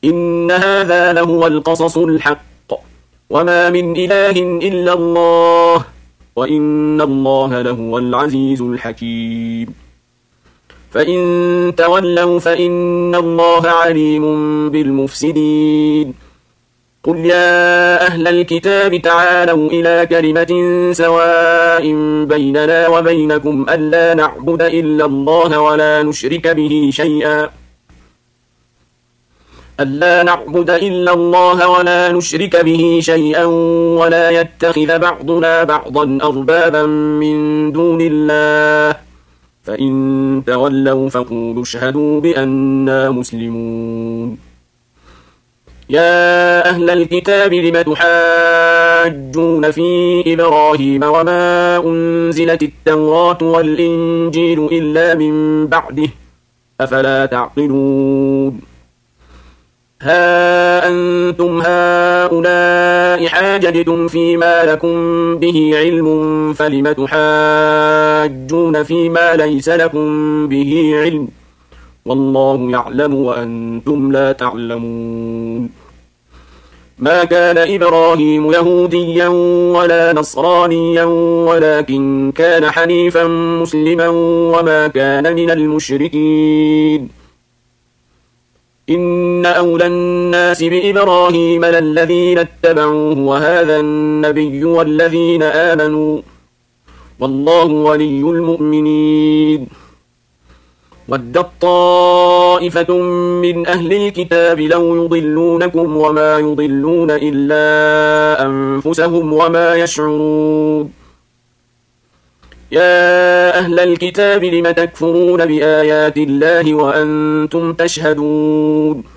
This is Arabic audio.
إن هذا لهو القصص الحق وما من إله إلا الله وإن الله لهو العزيز الحكيم فإن تولوا فإن الله عليم بالمفسدين قل يا أهل الكتاب تعالوا إلى كلمة سواء بيننا وبينكم ألا نعبد إلا الله ولا نشرك به شيئا ولا يتخذ بعضنا بعضا أربابا من دون الله فإن تولوا فقولوا اشهدوا بأننا مسلمون يا أهل الكتاب لم تحاجون في إبراهيم وما أنزلت التوراة والإنجيل إلا من بعده أفلا تعقلون ها أنتم هؤلاء حاججتم فيما لكم به علم فلم تحاجون فيما ليس لكم به علم والله يعلم وأنتم لا تعلمون ما كان إبراهيم يهوديا ولا نصرانيا ولكن كان حنيفا مسلما وما كان من المشركين إن أولى الناس بإبراهيم للذين اتبعوه وهذا النبي والذين آمنوا والله ولي المؤمنين ودت طائفة من أهل الكتاب لو يضلونكم وما يضلون إلا أنفسهم وما يشعرون يا أهل الكتاب لم تكفرون بآيات الله وأنتم تشهدون